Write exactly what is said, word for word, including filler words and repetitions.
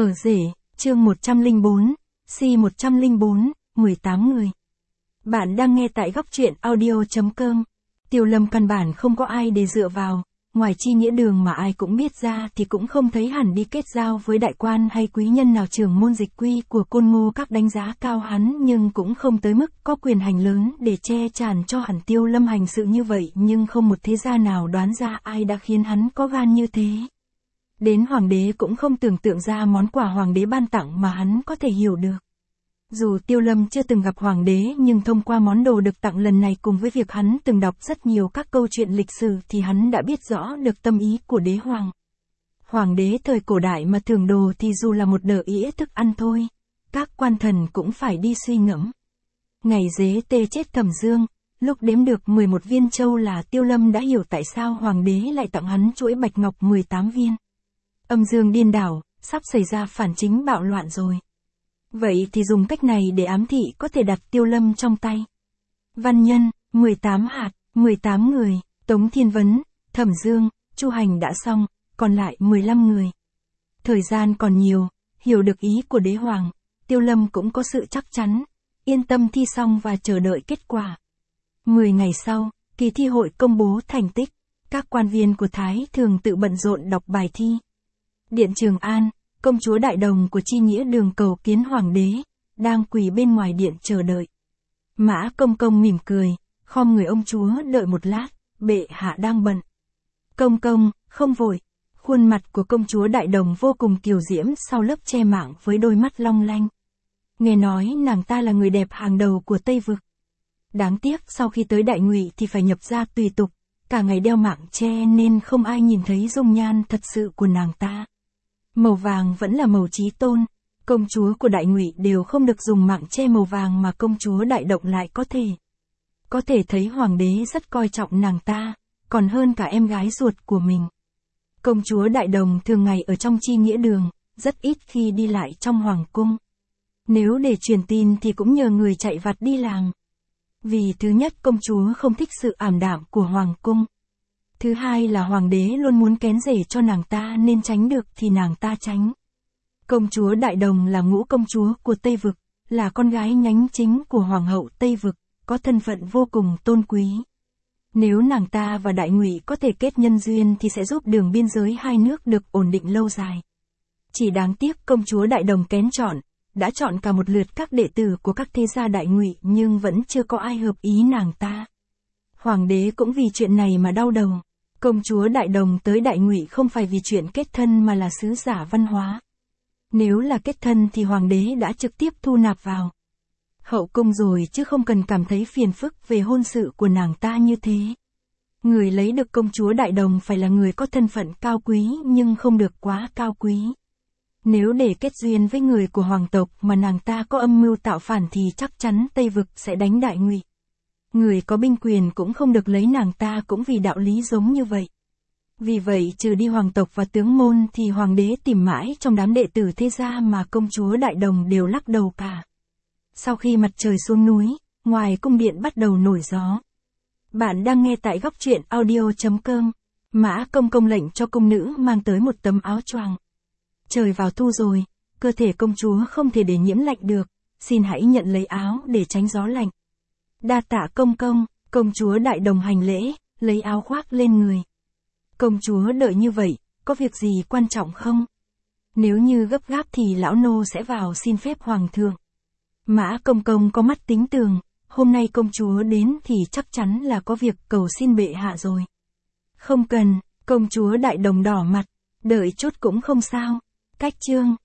Ở rể, chương một trăm lẻ bốn, C một trăm lẻ bốn, mười tám người. Bạn đang nghe tại góc truyện audio chấm com. Tiêu Lâm căn bản không có ai để dựa vào, ngoài Chi Nghĩa Đường mà ai cũng biết ra thì cũng không thấy hẳn đi kết giao với đại quan hay quý nhân nào. Trưởng môn dịch quy của Côn Ngô Các đánh giá cao hắn nhưng cũng không tới mức có quyền hành lớn để che chắn cho hẳn Tiêu Lâm hành sự như vậy, nhưng không một thế gia nào đoán ra ai đã khiến hắn có gan như thế. Đến hoàng đế cũng không tưởng tượng ra món quà hoàng đế ban tặng mà hắn có thể hiểu được. Dù Tiêu Lâm chưa từng gặp hoàng đế nhưng thông qua món đồ được tặng lần này cùng với việc hắn từng đọc rất nhiều các câu chuyện lịch sử thì hắn đã biết rõ được tâm ý của đế hoàng. Hoàng đế thời cổ đại mà thưởng đồ thì dù là một đỡ ĩa thức ăn thôi, các quan thần cũng phải đi suy ngẫm. Ngày Dế Tê chết Thẩm Dương, lúc đếm được mười một viên châu là Tiêu Lâm đã hiểu tại sao hoàng đế lại tặng hắn chuỗi bạch ngọc mười tám viên. Âm dương điên đảo, sắp xảy ra phản chính bạo loạn rồi. Vậy thì dùng cách này để ám thị có thể đặt Tiêu Lâm trong tay. Văn nhân, mười tám hạt, mười tám người, Tống Thiên Vấn, Thẩm Dương, Chu Hành đã xong, còn lại mười lăm người. Thời gian còn nhiều, hiểu được ý của đế hoàng, Tiêu Lâm cũng có sự chắc chắn, yên tâm thi xong và chờ đợi kết quả. Mười ngày sau, kỳ thi hội công bố thành tích, các quan viên của Thái thường tự bận rộn đọc bài thi. Điện Trường An, công chúa Đại Đồng của Chi Nghĩa Đường cầu kiến hoàng đế, đang quỳ bên ngoài điện chờ đợi. Mã Công Công mỉm cười, khom người ông chúa đợi một lát, bệ hạ đang bận. Công Công, không vội. Khuôn mặt của công chúa Đại Đồng vô cùng kiều diễm sau lớp che mảng với đôi mắt long lanh. Nghe nói nàng ta là người đẹp hàng đầu của Tây Vực. Đáng tiếc sau khi tới Đại Ngụy thì phải nhập gia tùy tục, cả ngày đeo mảng che nên không ai nhìn thấy dung nhan thật sự của nàng ta. Màu vàng vẫn là màu chí tôn, công chúa của Đại Ngụy đều không được dùng mảng che màu vàng mà công chúa Đại Động lại có thể. Có thể thấy hoàng đế rất coi trọng nàng ta, còn hơn cả em gái ruột của mình. Công chúa Đại Đồng thường ngày ở trong Chi Nghĩa Đường, rất ít khi đi lại trong hoàng cung. Nếu để truyền tin thì cũng nhờ người chạy vặt đi làm. Vì thứ nhất công chúa không thích sự ảm đạm của hoàng cung. Thứ hai là hoàng đế luôn muốn kén rể cho nàng ta nên tránh được thì nàng ta tránh. Công chúa Đại Đồng là ngũ công chúa của Tây Vực, là con gái nhánh chính của hoàng hậu Tây Vực, có thân phận vô cùng tôn quý. Nếu nàng ta và Đại Ngụy có thể kết nhân duyên thì sẽ giúp đường biên giới hai nước được ổn định lâu dài. Chỉ đáng tiếc công chúa Đại Đồng kén chọn, đã chọn cả một lượt các đệ tử của các thế gia Đại Ngụy nhưng vẫn chưa có ai hợp ý nàng ta. Hoàng đế cũng vì chuyện này mà đau đầu. Công chúa Đại Đồng tới Đại Ngụy không phải vì chuyện kết thân mà là sứ giả văn hóa. Nếu là kết thân thì hoàng đế đã trực tiếp thu nạp vào hậu cung rồi chứ không cần cảm thấy phiền phức về hôn sự của nàng ta như thế. Người lấy được công chúa Đại Đồng phải là người có thân phận cao quý nhưng không được quá cao quý. Nếu để kết duyên với người của hoàng tộc mà nàng ta có âm mưu tạo phản thì chắc chắn Tây Vực sẽ đánh Đại Ngụy. Người có binh quyền cũng không được lấy nàng ta cũng vì đạo lý giống như vậy. Vì vậy trừ đi hoàng tộc và tướng môn thì hoàng đế tìm mãi trong đám đệ tử thế gia mà công chúa Đại Đồng đều lắc đầu cả. Sau khi mặt trời xuống núi, ngoài cung điện bắt đầu nổi gió. Bạn đang nghe tại góc truyện audio chấm com. Mã Công Công lệnh cho cung nữ mang tới một tấm áo choàng. Trời vào thu rồi, cơ thể công chúa không thể để nhiễm lạnh được, xin hãy nhận lấy áo để tránh gió lạnh. Đa tạ công công, công chúa Đại Đồng hành lễ, lấy áo khoác lên người. Công chúa đợi như vậy, có việc gì quan trọng không? Nếu như gấp gáp thì lão nô sẽ vào xin phép hoàng thượng. Mã Công Công có mắt tính tường, hôm nay công chúa đến thì chắc chắn là có việc cầu xin bệ hạ rồi. Không cần, công chúa Đại Đồng đỏ mặt, đợi chút cũng không sao. Cách chương